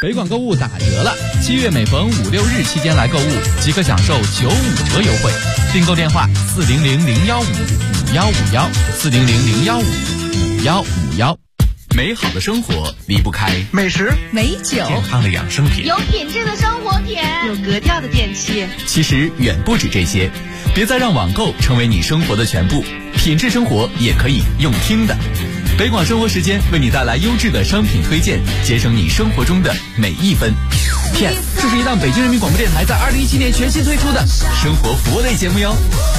北广购物打折了，7月每逢5、6日期间来购物，即可享受95折优惠。订购电话400-015-5151，400-015-5151。美好的生活离不开美食、 美酒、 健康的养生品， 有品质的生活品， 有格调的电器。 其实远不止这些，别再让网购成为你生活的全部，品质生活也可以用听的。北广生活时间为你带来优质的商品推荐，节省你生活中的每一分。P.S. 这是一档北京人民广播电台在2017年全新推出的生活服务类节目哟。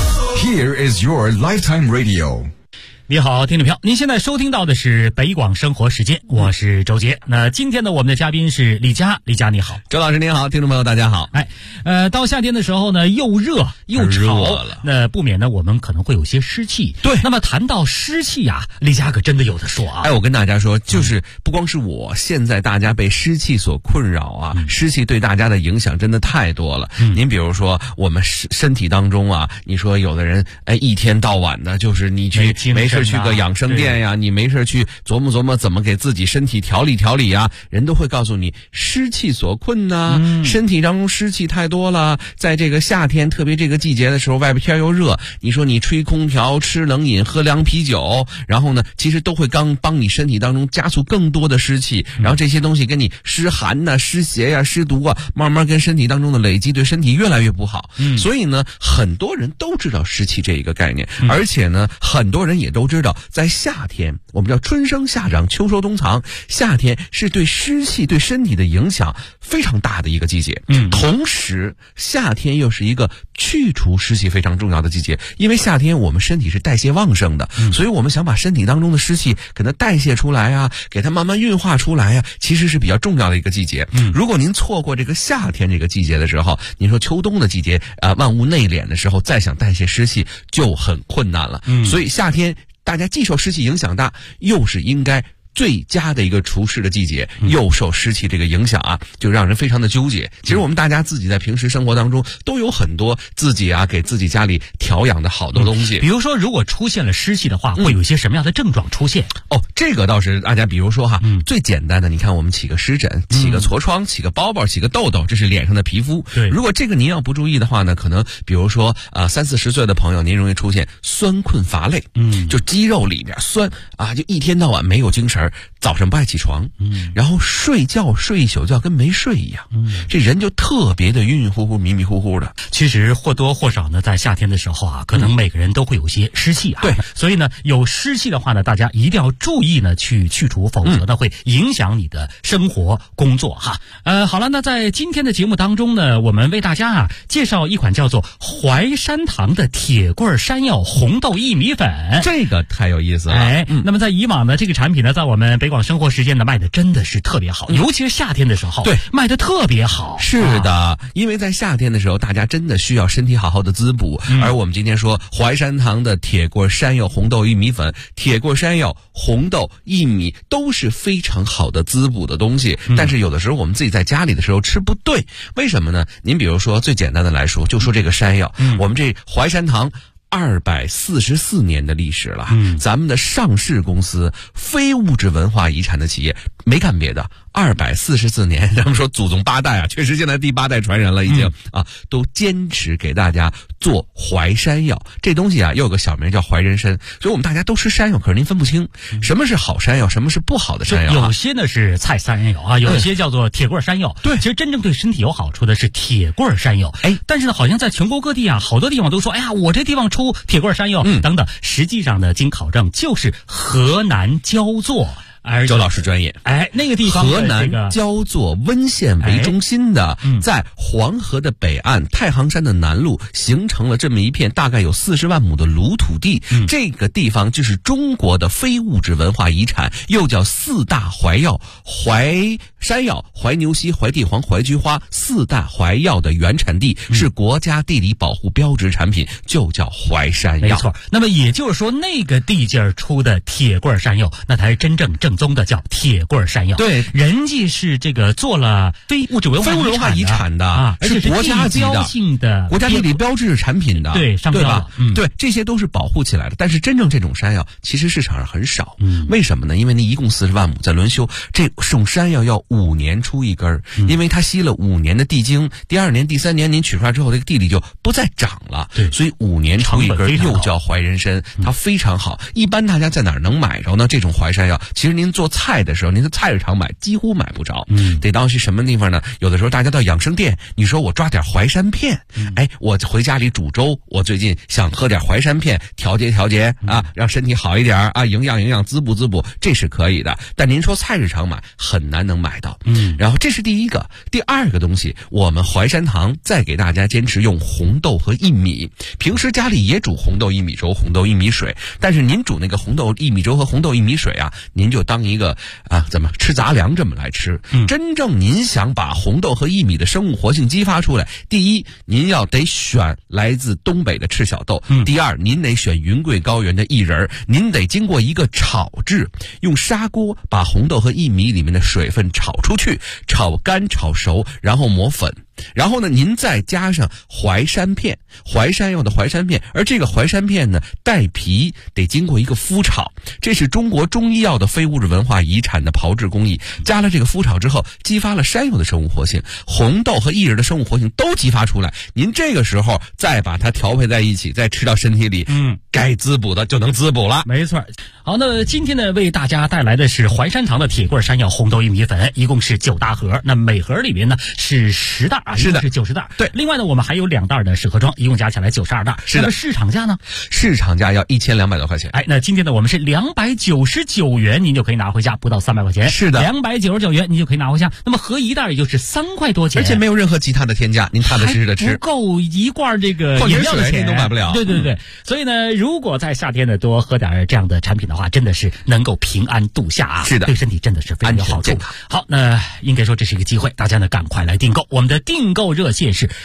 Here is your lifetime radio。 你好，听众朋友，您现在收听到的是北广生活时间，我是周杰。那今天呢，我们的嘉宾是李佳，李佳你好。 周老师您好，听众朋友大家好。 到夏天的时候呢，又热又潮了，那不免呢我们可能会有些湿气。 对， 那么谈到湿气啊，李佳可真的有的说啊。 我跟大家说，就是不光是我，现在大家被湿气所困扰啊，湿气对大家的影响真的太多了。您比如说我们身体当中啊，你说有的人一天到晚的就是你没事去个养生店呀，你没事去琢磨琢磨怎么给自己身体调理调理呀，人都会告诉你湿气所困呐，身体当中湿气太多了，在这个夏天特别这个季节的时候，外边天又热，你说你吹空调、吃冷饮、喝凉啤酒，然后呢其实都会帮你身体当中加速更多的湿气，然后这些东西跟你湿寒呐、湿邪呀、湿毒啊，慢慢跟身体当中的累积，对身体越来越不好。所以呢很多人都知道湿气这一个概念，而且呢很多人也都知道在夏天，我们叫春生夏长秋收冬藏，夏天是对湿气对身体的影响非常大的一个季节。同时夏天又是一个去除湿气非常重要的季节，因为夏天我们身体是代谢旺盛的，所以我们想把身体当中的湿气给它代谢出来啊，给它慢慢运化出来啊，其实是比较重要的一个季节。如果您错过这个夏天这个季节的时候，您说秋冬的季节万物内敛的时候，再想代谢湿气就很困难了。所以夏天大家既受湿气影响大，又是应该最佳的一个除湿的季节，又受湿气这个影响啊，就让人非常的纠结。其实我们大家自己在平时生活当中都有很多自己给自己家里调养的好多东西。 比如说如果出现了湿气的话，会有一些什么样的症状出现？ 这个倒是大家比如说最简单的，你看我们起个湿疹、起个痤疮、起个包包、起个痘痘，这是脸上的皮肤。 对， 如果这个您要不注意的话呢，可能比如说30-40岁的朋友，您容易出现酸困乏累，就肌肉里边酸就一天到晚没有精神，早上不爱起床，然后睡觉睡一宿觉跟没睡一样，这人就特别的晕晕乎乎、迷迷糊糊的。 其实或多或少呢，在夏天的时候可能每个人都会有些湿气对， 所以呢，有湿气的话呢，大家一定要注意呢去除，否则呢会影响你的生活工作好了，那在今天的节目当中呢，我们为大家介绍一款叫做淮山堂的铁棍山药红豆薏米粉， 这个太有意思了。 那么在以往呢，这个产品呢，在我们北广生活时间呢卖的真的是特别好，尤其是夏天的时候， 对， 卖的特别好。 是的，因为在夏天的时候，大家真的需要身体好好的滋补。而我们今天说淮山堂的铁棍山药红豆薏米粉，铁棍山药、红豆、薏米都是非常好的滋补的东西。但是有的时候我们自己在家里的时候吃不对，为什么呢？您比如说最简单的来说，就说这个山药，我们这淮山堂244年的历史了，咱们的上市公司，非物质文化遗产的企业，没干别的，244年，咱们说祖宗8代确实现在第8代传人了，已经都坚持给大家做淮山药。这东西又有个小名叫淮人参，所以我们大家都吃山药，可是您分不清什么是好山药，什么是不好的山药。 有些呢是菜山药有些叫做铁棍山药。对，其实真正对身体有好处的是铁棍山药。但是呢，好像在全国各地好多地方都说，我这地方出铁棍山药等等。实际上呢，经考证就是河南焦作。 周老师专业。 那个地方河南焦作温县为中心的，在黄河的北岸太行山的南麓形成了这么一片大概有40万亩的卤土地。这个地方就是中国的非物质文化遗产，又叫4大淮药：淮山药、淮牛膝、淮地黄、淮菊花，4大淮药的原产地，是国家地理保护标志产品，就叫淮山药。 没错。那么也就是说，那个地界出的铁棍山药，那才是真正正宗的叫铁棍山药。 对， 人家是这个做了非物质文化遗产的啊， 而且是国家级的国家地理标志产品的， 对，商标吧？对，这些都是保护起来的。但是真正这种山药其实市场上很少，为什么呢？因为你一共40万亩在轮休，这种山药要5年出一根，因为它吸了5年的地精，第2年、第3年您取出来之后，这个地里就不再长了， 对， 所以5年出一根，又叫淮人参，它非常好。一般大家在哪儿能买着呢？这种淮山药，其实您做菜的时候，您在菜市场买几乎买不着，得到去什么地方呢？有的时候大家到养生店，你说我抓点淮山片，我回家里煮粥，我最近想喝点淮山片，调节啊，让身体好一点啊，营养滋补，这是可以的。但您说菜市场买很难能买到，然后这是第一个。第二个东西，我们淮山堂再给大家坚持用红豆和薏米，平时家里也煮红豆薏米粥、红豆薏米水，但是您煮那个红豆薏米粥和红豆薏米水啊，您就当一个怎么吃杂粮这么来吃。真正您想把红豆和薏米的生物活性激发出来，第一，您要得选来自东北的赤小豆，第二，您得选云贵高原的薏仁，您得经过一个炒制，用砂锅把红豆和薏米里面的水分炒出去，炒干炒熟，然后磨粉。然后呢，您再加上淮山片，淮山药的淮山片，而这个淮山片呢，带皮得经过一个麸炒，这是中国中医药的非物质文化遗产的炮制工艺。加了这个麸炒之后，激发了山药的生物活性，红豆和薏仁的生物活性都激发出来。您这个时候再把它调配在一起，再吃到身体里，该滋补的就能滋补了。 没错。好，那今天呢，为大家带来的是淮山堂的铁棍山药红豆薏米粉，一共是9大盒，那每盒里面呢是10袋。是的，是90袋。 对， 另外呢，我们还有2袋的适合装，一共加起来92袋。 是的。 那么市场价呢？ 市场价要1200多块钱。 那今天呢，我们是299元，您就可以拿回家，不到300块钱。 是的 ，299元您就可以拿回家。那么合一袋也就是3块多钱， 而且没有任何其他的添加，您踏踏实实的吃， 不够一罐这个矿泉水您都买不了。 对。所以呢，如果在夏天呢多喝点这样的产品的话，真的是能够平安度夏啊。 是的， 对身体真的是非常有好处。好，那应该说这是一个机会，大家呢赶快来订购。我们的订购热线是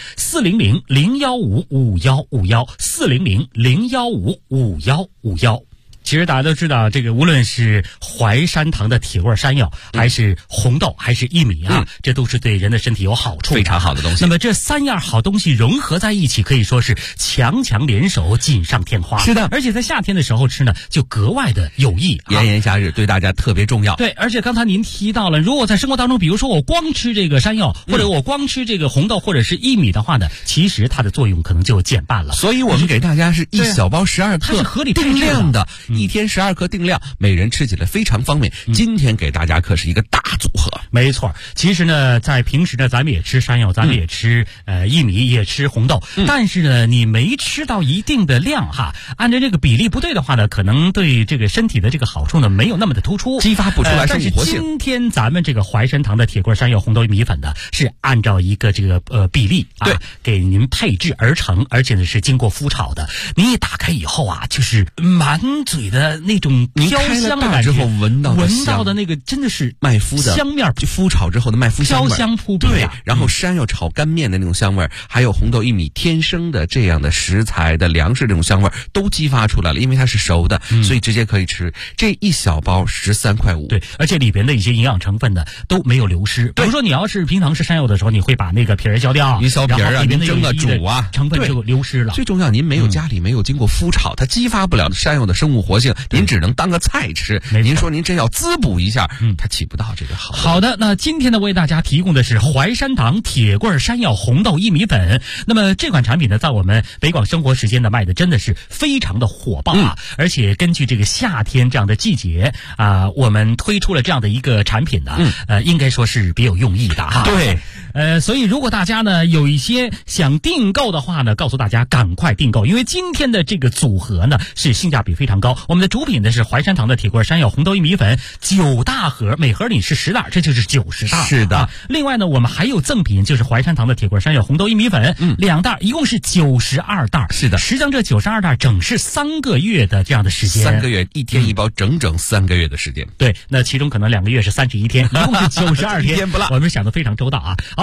400-015-5151，400-015-5151。其实大家都知道，这个无论是淮山堂的铁棍山药，还是红豆，还是薏米啊，这都是对人的身体有好处的， 非常好的东西。 那么这3样好东西融合在一起，可以说是强强联手，锦上添花。 是的， 而且在夏天的时候吃呢，就格外的有益。 炎炎夏日对大家特别重要。 对，而且刚才您提到了，如果在生活当中，比如说我光吃这个山药，或者我光吃这个红豆或者是薏米的话呢，其实它的作用可能就减半了。 所以我们给大家是一小包12克， 它是合理定量的，1天12克定量，每人吃起来非常方便。今天给大家可是一个大组合。 没错，其实呢，在平时呢，咱们也吃山药，咱们也吃薏米，也吃红豆，但是呢，你没吃到一定的量哈，按照这个比例不对的话呢，可能对这个身体的这个好处呢，没有那么的突出， 激发不出来生物活性。 但是今天咱们这个淮山堂的铁棍山药红豆米粉呢，是按照一个这个比例啊，给您配制而成，而且呢是经过麸炒的。您一打开以后啊，就是满嘴的那种飘香的感觉， 之后闻到的那个真的是麦麸的香面， 就麸炒之后的麦麸香味， 飘香扑鼻。 对，然后山药炒干面的那种香味，还有红豆薏米天生的这样的食材的粮食这种香味都激发出来了，因为它是熟的，所以直接可以吃。这一小包13.5块。 对，而且里边的一些营养成分呢都没有流失。比如说你要是平常吃山药的时候，你会把那个皮儿削掉， 你削皮儿啊，您蒸啊煮啊， 成分就流失了。 最重要，您家里没有经过麸炒，它激发不了山药的生物活性，您只能当个菜吃。您说您真要滋补一下，它起不到这个好。 好的，那今天呢为大家提供的是淮山堂铁棍山药红豆薏米粉。那么这款产品呢，在我们北广生活时间呢卖的真的是非常的火爆啊！而且根据这个夏天这样的季节啊，我们推出了这样的一个产品呢，应该说是别有用意的哈。 对。 所以如果大家呢有一些想订购的话呢，告诉大家赶快订购，因为今天的这个组合呢是性价比非常高。我们的主品呢是淮山堂的铁棍山药红豆薏米粉9大盒，每盒里是10袋，这就是90袋。 是的。 另外呢，我们还有赠品，就是淮山堂的铁棍山药红豆薏米粉2袋，一共是92袋。 是的。 实际上这92袋整是3个月的这样的时间 ，3个月1天一包，整整3个月的时间。 对，那其中可能2个月是31天，一共是92天， 一天不落。 我们想得非常周到啊。好。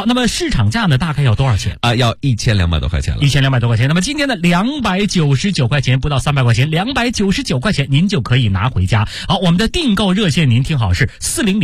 好，那么市场价呢大概要多少钱？ 要1200多块钱了。 1200多块钱。那么今天的299块钱，不到300块钱，299块钱您就可以拿回家。好，我们的订购热线您听好，是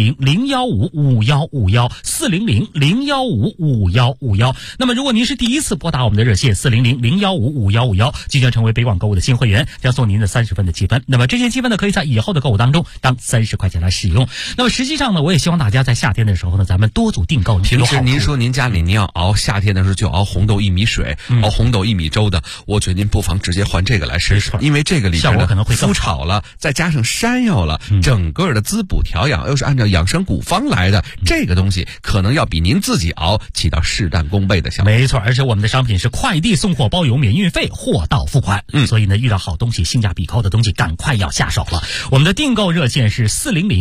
400-015-5151，400-015-5151。那么如果您是第一次拨打我们的热线400-015-5151，即将成为北广购物的新会员，将送您的30分的积分。那么这些积分呢，可以在以后的购物当中当30块钱来使用。那么实际上呢，我也希望大家在夏天的时候呢，咱们多组订购。 平时您说您家里您要熬夏天的时候就熬红豆薏米水，熬红豆薏米粥的，我觉得您不妨直接换这个来试试，因为这个里边效果可能会麸炒了，再加上山药了，整个的滋补调养又是按照养生古方来的，这个东西可能要比您自己熬起到事半功倍的效果。 没错，而且我们的商品是快递送货包邮免运费，货到付款。所以呢，遇到好东西、性价比高的东西，赶快要下手了。我们的订购热线是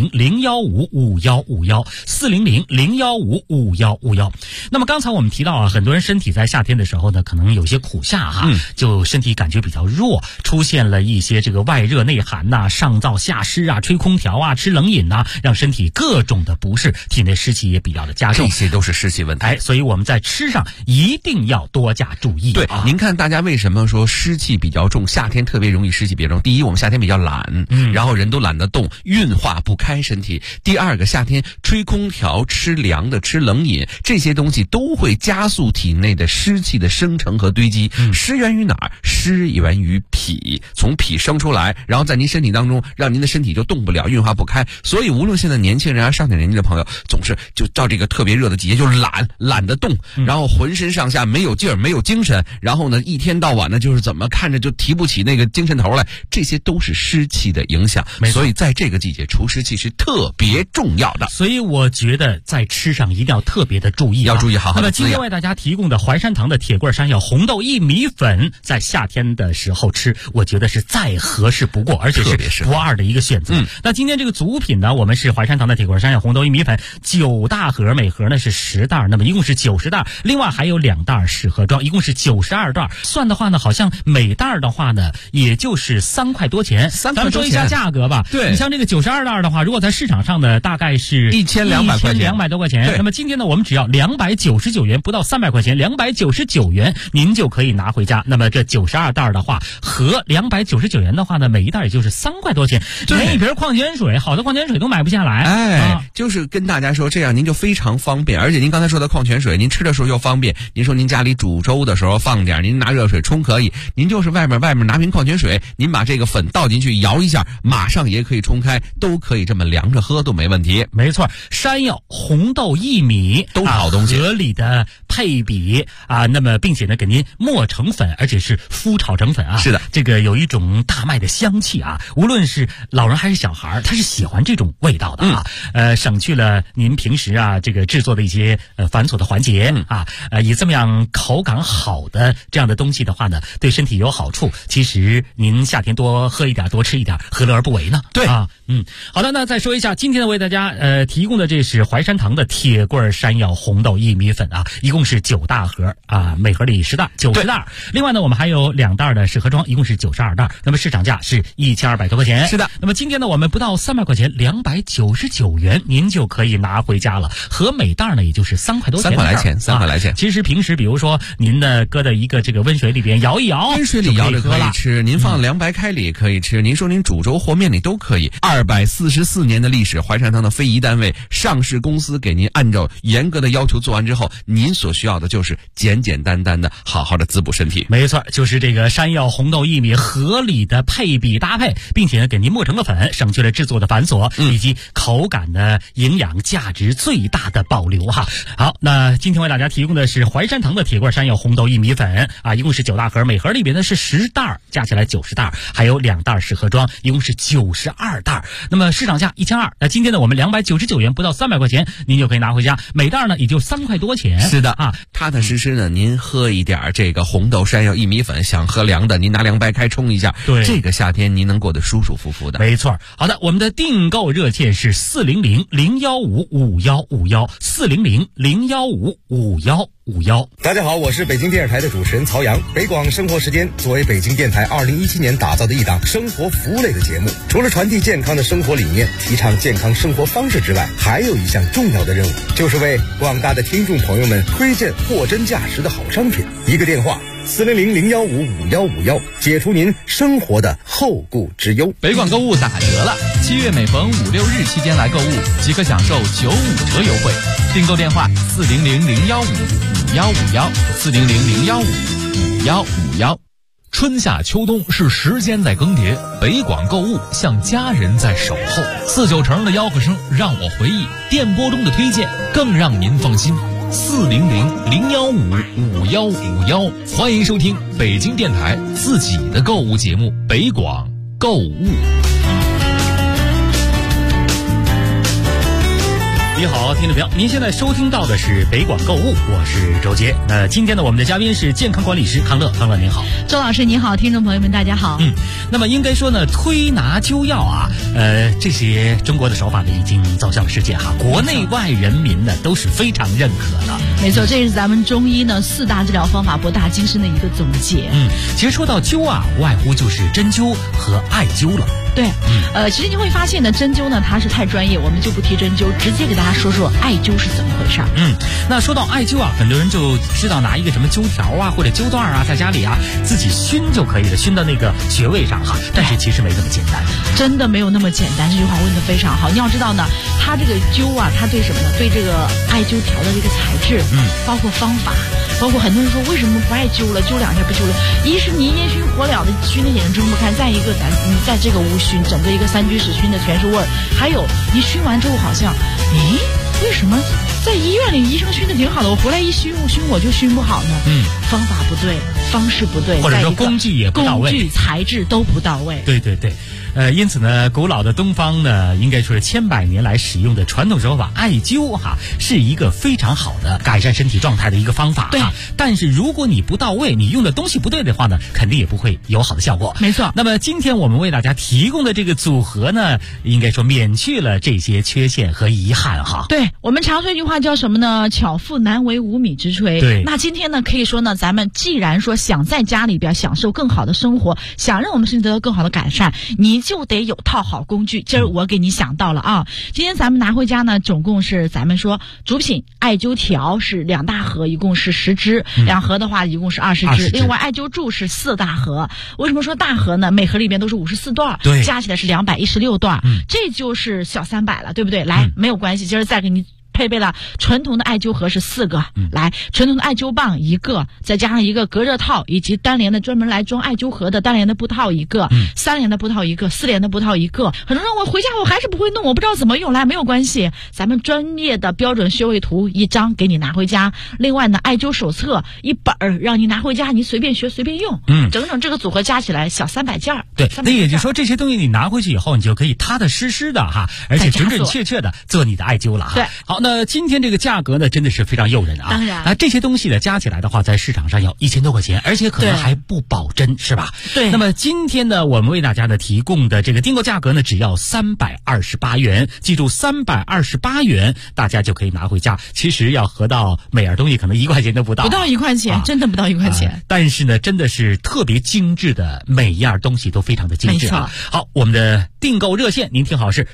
400-015-5151，400-015-5151。那么刚才我们提到啊，很多人身体在夏天的时候呢，可能有些苦夏哈，就身体感觉比较弱，出现了一些这个外热内寒呐、上燥下湿啊、吹空调啊、吃冷饮呐，让身体各种的不适，体内湿气也比较的加重， 这些都是湿气问题。 所以我们在吃上一定要多加注意。 对，您看大家为什么说湿气比较重，夏天特别容易湿气比较重？第一，我们夏天比较懒，然后人都懒得动，运化不开身体。第二个，夏天吹空调、吃凉的、吃冷饮，这些东西都会加速体内的湿气的生成和堆积。湿源于哪儿？湿源于脾，从脾生出来，然后在您身体当中，让您的身体就动不了，运化不开。所以无论现在年轻人啊、上点年纪的朋友，总是就到这个特别热的季节就懒得动，然后浑身上下没有劲儿、没有精神，然后呢一天到晚呢就是怎么看着就提不起那个精神头来，这些都是湿气的影响。所以在这个季节除湿气是特别重要的。 所以我觉得在吃上一定要特别的注意， 要注意好好的。 那么今天为大家提供的淮山堂的铁棍山药红豆薏米粉，在夏天的时候吃，我觉得是再合适不过，而且是不二的一个选择。那今天这个组品呢，我们是淮山堂的铁棍山药红豆薏米粉9大盒，每盒呢是10袋，那么一共是90袋，另外还有2袋适合装，一共是92袋。算的话呢，好像每袋的话呢，也就是3块多钱。咱们说一下价格吧。 对， 你像这个92袋的话，如果在市场上呢，大概是 1200块钱，1200 多块钱。那么今天呢，我们只要299元，不到300块钱，299元您就可以拿回家。那么这92袋的话，和299元的话呢，每一袋也就是3块多钱，连一瓶矿泉水，好的矿泉水都买不下来。 就是跟大家说，这样您就非常方便。而且您刚才说的矿泉水，您吃的时候又方便。您说您家里煮粥的时候放点，您拿热水冲可以。您就是外面拿瓶矿泉水，您把这个粉倒进去摇一下，马上也可以冲开，都可以这么凉着喝都没问题。 没错，山药、红豆、薏米都是好东西， 合理的配比啊。那么并且呢，给您磨成粉，而且是麸炒成粉啊。 是的， 这个有一种大麦的香气啊，无论是老人还是小孩，他是喜欢这种味道的啊。省去了您平时啊这个制作的一些繁琐的环节啊。以这么样口感好的这样的东西的话呢，对身体有好处。其实您夏天多喝一点，多吃一点，何乐而不为呢？ 对啊，好的，那再说一下，今天呢为大家提供的这是淮山堂的铁棍山药红豆薏米粉啊，一共是9大盒啊，每盒里10袋，90袋。另外呢，我们还有2袋的适合装，一共是92袋。那么市场价是1200多块钱。 是的。 那么今天呢，我们不到300块钱，299元您就可以拿回家了，和每袋呢也就是3块多钱。 3块来钱。 其实平时比如说您呢搁在一个这个温水里边摇一摇， 温水里摇着可以吃，您放凉白开里也可以吃，您说您煮粥和面里都可以。244年的历史，淮山堂的非遗单位上市公司给您按照严格的要求做完之后，您所需要的就是简简单单的好好的滋补身体。 没错，就是这个山药红豆薏米合理的配比搭配，并且呢给您磨成了粉，省去了制作的繁琐，以及口感的营养价值最大的保留哈。好，那今天为大家提供的是淮山堂的铁棍山药红豆薏米粉啊，一共是9大盒，每盒里边呢是10袋，加起来90袋，还有2袋适合装，一共是92袋。那么市场价1200，那今天呢我们299元，不到300块钱您就可以拿回家，每袋呢也就3块多钱。 是的啊，踏踏实实呢您喝一点这个红豆山药薏米粉，想喝凉的您拿凉白开冲一下， 对， 这个夏天您能过得舒舒服服的。 没错。好的，我们的订购热线是400-015-5151，400-015-5151。 大家好，我是北京电视台的主持人曹阳。北广生活时间作为北京电台2017年打造的一档生活服务类的节目，除了传递健康的生活理念，提倡健康生活方式之外，还有一项重要的任务，就是为广广大的听众朋友们推荐货真价实的好商品。一个电话400-015-5151，解除您生活的后顾之忧。 北广购物打折了，7月每逢5、6日期间来购物，即可享受95折优惠。订购电话400-015-5151，400-015-5151。春夏秋冬是时间在更迭，北广购物像家人在守候。49成的吆喝声让我回忆，电波中的推荐更让您放心。400-015-5151，欢迎收听北京电台自己的购物节目北广购物。 你好，听众朋友，您现在收听到的是北广购物，我是周杰。那今天呢，我们的嘉宾是健康管理师康乐，康乐您好。 周老师您好，听众朋友们大家好。 那么应该说呢，推拿灸药啊，这些中国的手法呢已经走向了世界哈，国内外人民呢都是非常认可的。 没错，这也是咱们中医呢4大治疗方法博大精深的一个总结。 其实说到灸啊，无外乎就是针灸和艾灸了。 对，其实你会发现呢，针灸呢它是太专业，我们就不提针灸，直接给大家说说艾灸是怎么回事。 那说到艾灸啊，很多人就知道拿一个什么灸条啊或者灸段啊，在家里啊自己熏就可以了，熏到那个穴位上哈。但是其实没那么简单， 真的没有那么简单。这句话问得非常好。你要知道呢，它这个灸啊，它对什么呢？对这个艾灸条的这个材质，包括方法。包括很多人说为什么不爱灸了，灸2下不灸了？一是你烟熏火燎的熏得眼睁不开，再一个你在这个屋熏，整个一个3居室熏的全是味儿。还有你熏完之后好像，为什么在医院里医生熏的挺好的，我回来一熏我就熏不好呢？方法不对，方式不对， 或者说工具也不到位， 工具材质都不到位。 对。因此呢，古老的东方呢，应该说是千百年来使用的传统手法艾灸哈，是一个非常好的改善身体状态的一个方法。对，但是如果你不到位，你用的东西不对的话呢，肯定也不会有好的效果。 没错。 那么今天我们为大家提供的这个组合呢，应该说免去了这些缺陷和遗憾哈。 对，我们常说一句话叫什么呢？巧妇难为无米之炊。 对。 那今天呢，可以说呢，咱们既然说想在家里边享受更好的生活，想让我们身体得到更好的改善，你就得有套好工具。今儿我给你想到了啊，今天咱们拿回家呢，总共是咱们说主品艾灸条是2大盒，一共是10支，2盒的话一共是20支，另外艾灸柱是4大盒。为什么说大盒呢？每盒里边都是54段，对，加起来是216段，这就是小300了，对不对？来，没有关系，今儿再给你配备了纯铜的艾灸盒是4个，来，纯铜的艾灸棒1个，再加上一个隔热套，以及单联的专门来装艾灸盒的单联的布套1个，3联的布套1个，4联的布套1个。很多人我回家我还是不会弄，我不知道怎么用，来，没有关系，咱们专业的标准穴位图1张给你拿回家，另外呢艾灸手册1本让你拿回家，你随便学随便用，整整这个组合加起来小300件。 对，那也就是说这些东西你拿回去以后，你就可以踏踏实实的哈，而且准准确确的做你的艾灸了哈。对，好，那今天这个价格呢，真的是非常诱人啊！ 当然， 那这些东西呢，加起来的话，在市场上要1000多块钱，而且可能还不保真，是吧？对。那么今天呢，我们为大家呢提供的这个订购价格呢，只要328元。记住，328元，大家就可以拿回家。其实要合到每样东西，可能1块钱都不到， 不到1块钱，真的不到1块钱。 但是呢，真的是特别精致的，每一样东西都非常的精致啊。好，我们的订购热线，您听好是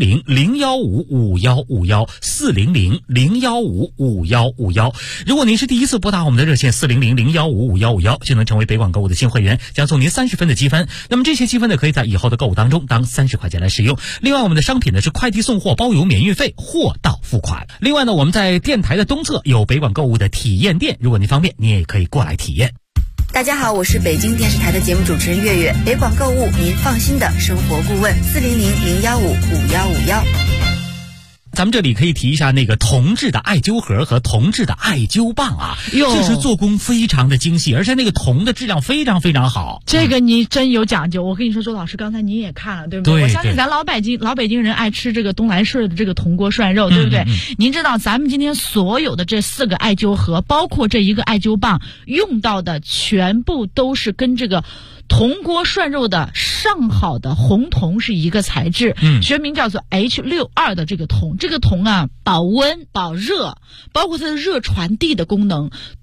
400-015-5151，400-015-5151。如果您是第一次拨打我们的热线400-015-5151，就能成为北广购物的新会员，将送您30分的积分。那么这些积分呢，可以在以后的购物当中当30块钱来使用。另外，我们的商品呢是快递送货包邮免运费，货到付款。另外呢，我们在电台的东侧有北广购物的体验店，如果您方便，你也可以过来体验。 大家好，我是北京电视台的节目主持人月月，北广购物您放心的生活顾问，400-015-5151。 咱们这里可以提一下那个铜制的艾灸盒和铜制的艾灸棒啊，这是做工非常的精细，而且那个铜的质量非常非常好。 这个你真有讲究。我跟你说，周老师，刚才你也看了，对不对？对，我相信咱老北京人爱吃这个东来顺的这个铜锅涮肉，对不对？您知道咱们今天所有的这4个艾灸盒，包括这1个艾灸棒，用到的全部都是跟这个铜锅涮肉的上好的红铜是一个材质，学名叫做 H62 的这个铜。这个铜啊，保温保热，包括它的热传递的功能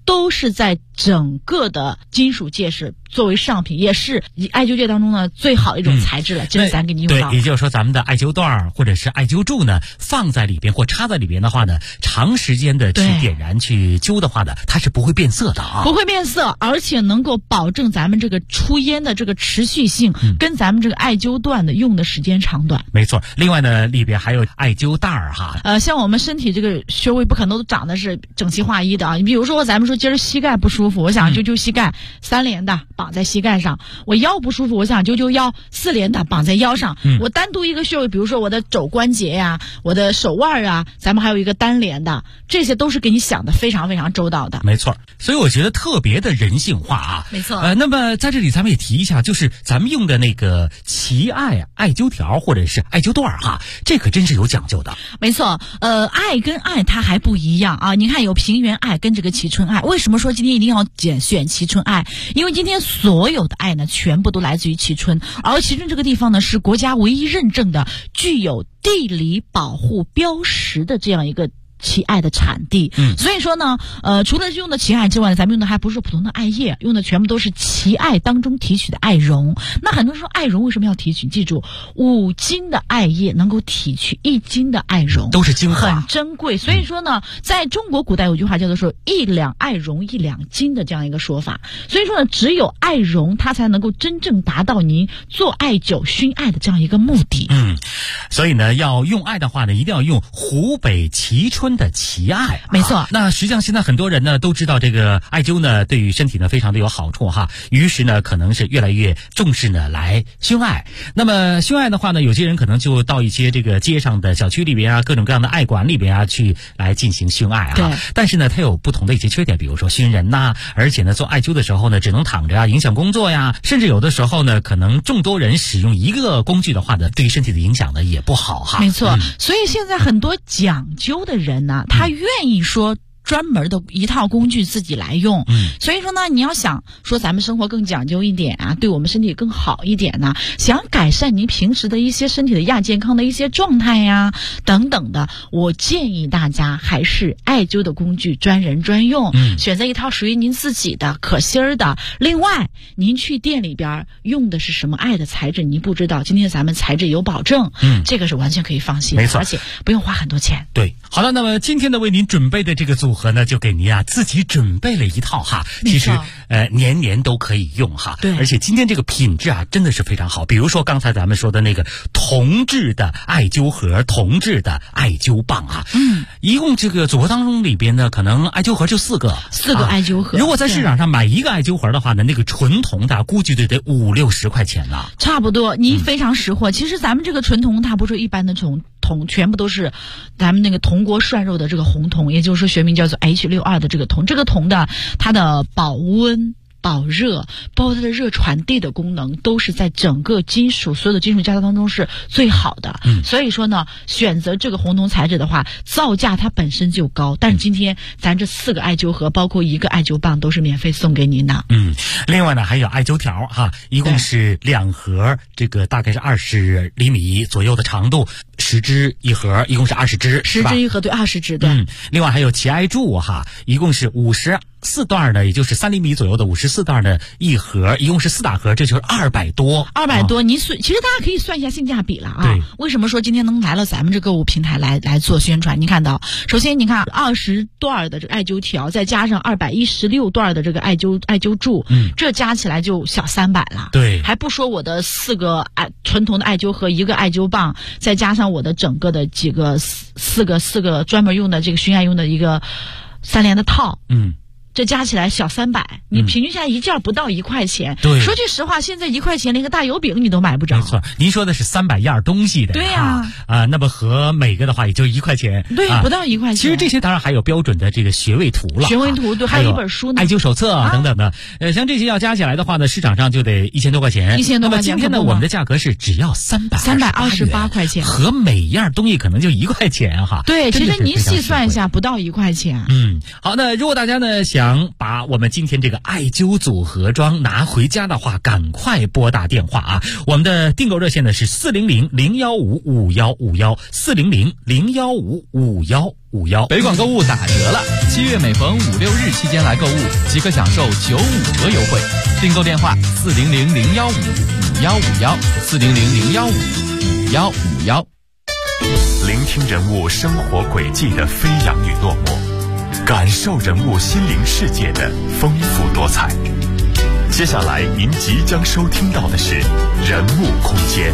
都是在整个的金属界是作为上品，也是艾灸界当中呢最好的一种材质了。这是咱给你用到。 对，也就是说咱们的艾灸段或者是艾灸柱呢，放在里边或插在里边的话呢，长时间的去点燃去灸的话呢，它是不会变色的啊， 不会变色，而且能够保证咱们这个出烟的这个持续性，跟咱们这个艾灸段的用的时间长短。 没错，另外呢，里边还有艾灸带儿哈。 像我们身体这个穴位不可能都长得是整齐划一的啊。你比如说咱们说今儿膝盖不舒服，我想灸灸膝盖，3连的绑在膝盖上；我腰不舒服，我想灸灸腰，4连的绑在腰上。我单独一个穴位，比如说我的肘关节呀、我的手腕啊，咱们还有一个单连的，这些都是给你想的非常非常周到的。 没错，所以我觉得特别的人性化啊。 没错。 那么在这里咱们也提一下，就是咱们用的那个奇艾艾灸条或者是艾灸段哈，这可真是有讲究的。 没错，艾跟艾它还不一样啊。你看有平原艾跟这个蕲春艾，为什么说今天一定要选蕲春艾？因为今天所有的艾呢，全部都来自于蕲春，而蕲春这个地方呢，是国家唯一认证的具有地理保护标识的这样一个奇艾的产地。所以说呢，除了用的奇艾之外呢，咱们用的还不是普通的艾叶，用的全部都是奇艾当中提取的艾绒。那很多人说艾绒为什么要提取？记住，5斤的艾叶能够提取1斤的艾绒， 都是精华， 很珍贵。所以说呢，在中国古代有句话叫做说1两艾绒1两金的这样一个说法。所以说呢，只有艾绒它才能够真正达到您做艾灸熏艾的这样一个目的。 所以呢，要用艾的话呢，一定要用湖北蕲春的奇艾。 没错。 那实际上现在很多人呢都知道这个艾灸呢对于身体呢非常的有好处哈，于是呢可能是越来越重视呢来熏艾。那么熏艾的话呢，有些人可能就到一些这个街上的小区里边啊，各种各样的艾馆里边啊去来进行熏艾啊。但是呢它有不同的一些缺点，比如说熏人呐，而且呢做艾灸的时候呢只能躺着啊，影响工作呀，甚至有的时候呢可能众多人使用一个工具的话呢，对于身体的影响呢也不好哈。 没错。所以现在很多讲究的人呢，他愿意说专门的一套工具自己来用。所以说呢，你要想说咱们生活更讲究一点啊，对我们身体更好一点呢，想改善您平时的一些身体的亚健康的一些状态呀等等的，我建议大家还是艾灸的工具专人专用，选择一套属于您自己的可心儿的。另外您去店里边用的是什么艾的材质您不知道，今天咱们材质有保证，这个是完全可以放心的， 没错， 而且不用花很多钱。 对，好了，那么今天呢为您准备的这个组合呢，就给您啊自己准备了一套哈，其实年年都可以用哈。 对， 而且今天这个品质啊真的是非常好。比如说刚才咱们说的那个铜制的艾灸盒、铜制的艾灸棒啊，一共这个组合当中里边呢，可能艾灸盒就4个艾灸盒。 如果在市场上买一个艾灸盒的话呢，那个纯铜的估计得50-60块钱呢。 差不多，您非常识货。其实咱们这个纯铜它不是一般的铜，全部都是咱们那个铜锅涮肉的这个红铜，也就是说学名叫做 H62 的这个铜。这个铜的它的保温、保热，包括它的热传递的功能，都是在整个金属所有的金属加工当中是最好的。所以说呢，选择这个红铜材质的话，造价它本身就高。但是今天咱这4个艾灸盒，包括1个艾灸棒，都是免费送给您的。 另外呢，还有艾灸条哈，一共是2盒，这个大概是20厘米左右的长度，10支一盒，一共是20支 ，10支一盒，对，20支，对。 另外还有奇艾柱哈，一共是54段的，也就是3厘米左右的54段的一盒，一共是4大盒，这就是200多。您其实大家可以算一下性价比了啊。 对。为什么说今天能来了咱们这购物平台来做宣传？您看到，首先你看20段的这个艾灸条，再加上216段的这个艾灸柱，这加起来就小300了。 对。 还不说我的4个纯铜的艾灸盒，1个艾灸棒，再加上我的整个的几个4个专门用的这个熏艾用的一个3连的套。这加起来小300，你平均下来一件不到1块钱。 对， 说句实话，现在1块钱连个大油饼你都买不着。 没错，您说的是300样东西的。 对呀。 那么和每个的话也就1块钱。 对，不到1块钱。 其实这些当然还有标准的这个穴位图了。 穴位图，对，还有一本书呢， 艾灸手册等等的。像这些要加起来的话呢，市场上就得1000多块钱。 1000多块钱。 那么今天呢，我们的价格是只要328 块钱， 和每样东西可能就1块钱哈。 对，其实您细算一下，不到1块钱。 好，那如果大家呢想想把我们今天这个艾灸组合装拿回家的话，赶快拨打电话啊！我们的订购热线呢是400-015-5151，400-015-5151。 北广购物打折了，7月每逢5、6日期间来购物即可享受95折优惠。订购电话400-015-5151，400-015-5151。 聆听人物生活轨迹的飞扬与落寞，感受人物心灵世界的丰富多彩。接下来您即将收听到的是人物空间。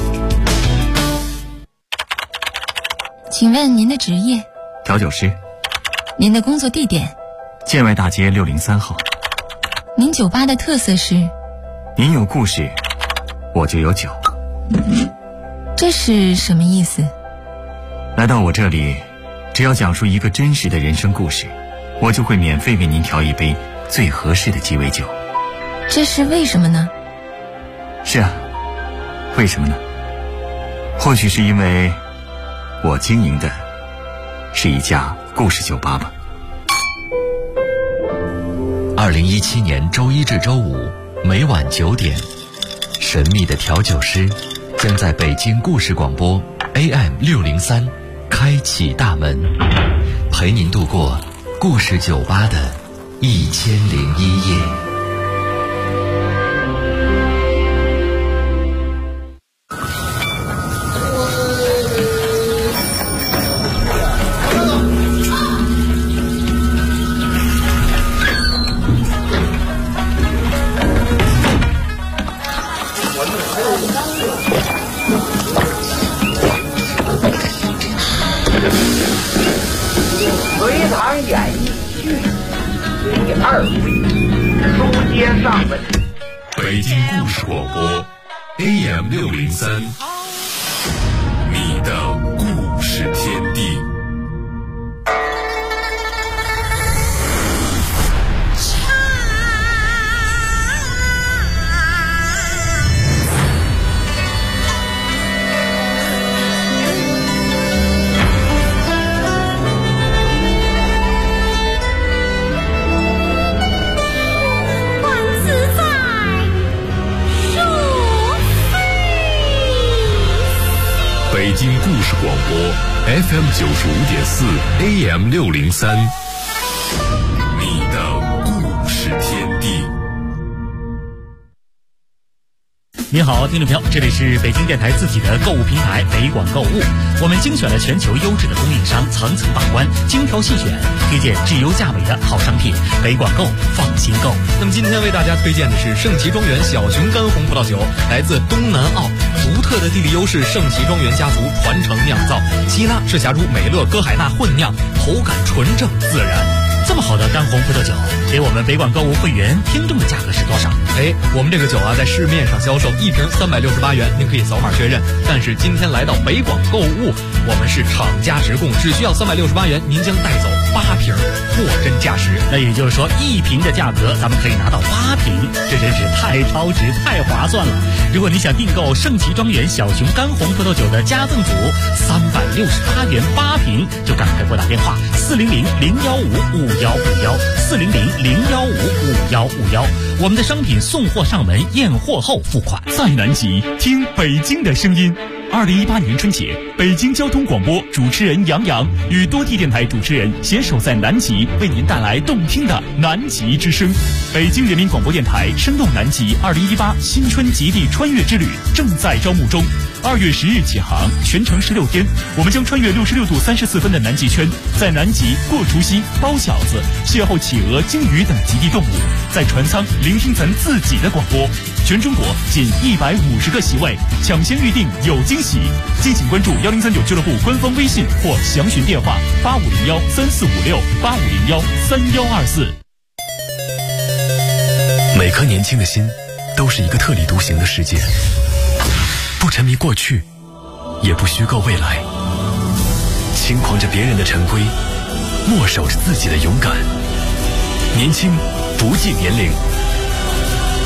请问您的职业？ 调酒师。 您的工作地点？ 建外大街603号。 您酒吧的特色是？ 您有故事，我就有酒。 这是什么意思？ 来到我这里，只要讲述一个真实的人生故事，我就会免费为您调一杯最合适的鸡尾酒。 这是为什么呢？ 是啊，为什么呢？或许是因为我经营的是一家故事酒吧吧。 2017年周一至周五每晚9点，神秘的调酒师将在北京故事广播 AM603开启大门，陪您度过故事酒吧的1001夜。 隋唐演义续第2回，书接上文。 北京故事广播 AM603，你的故事天地。北京故事广播 FM95.4 AM603，你的故事天地。 你好，听众朋友，这里是北京电台自己的购物平台北广购物，我们精选了全球优质的供应商，层层把关，精挑细选，推荐质优价美的好商品，北广购放心购。 那么今天为大家推荐的是圣奇庄园小熊干红葡萄酒，来自东南澳，独特的地理优势，圣奇庄园家族传承酿造，希腊赤霞珠美乐歌海纳混酿，口感纯正自然。 这么好的干红葡萄酒，给我们北广购物会员听众的价格是多少？ 我们这个酒啊，在市面上销售1瓶368元，您可以扫码确认。但是今天来到北广购物，我们是厂家直供，只需要368元，您将带走8瓶，货真价实。 那也就是说，1瓶的价格咱们可以拿到8瓶，这真是太超值、太划算了。如果你想订购圣奇庄园小熊干红葡萄酒的加赠组，368元8瓶，就赶快拨打电话400-015-5151，400-015-5151。我们的商品送货上门，验货后付款。 在南极听北京的声音。2018年春节，北京交通广播主持人杨洋与多地电台主持人携手在南极，为您带来动听的南极之声。北京人民广播电台声动南极2018新春极地穿越之旅正在招募中，2月10日起航，全程16天，我们将穿越66度34分的南极圈，在南极过除夕、包饺子，邂逅企鹅、鲸鱼等极地动物，在船舱聆听咱自己的广播。全中国仅150个席位，抢先预定有惊喜。敬请关注1039俱乐部官方微信或详询电话8501-3456，8501-3124。 每颗年轻的心都是一个特立独行的世界，不沉迷过去，也不虚构未来，轻狂着别人的陈规，默守着自己的勇敢。年轻不计年龄，